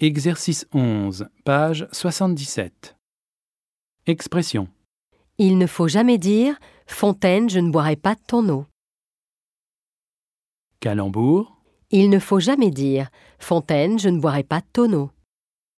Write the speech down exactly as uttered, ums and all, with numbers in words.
Exercice onze, page soixante-dix-sept. Expression. Il ne faut jamais dire « Fontaine, je ne boirai pas de ton eau ». Calembour. Il ne faut jamais dire « Fontaine, je ne boirai pas de ton eau ».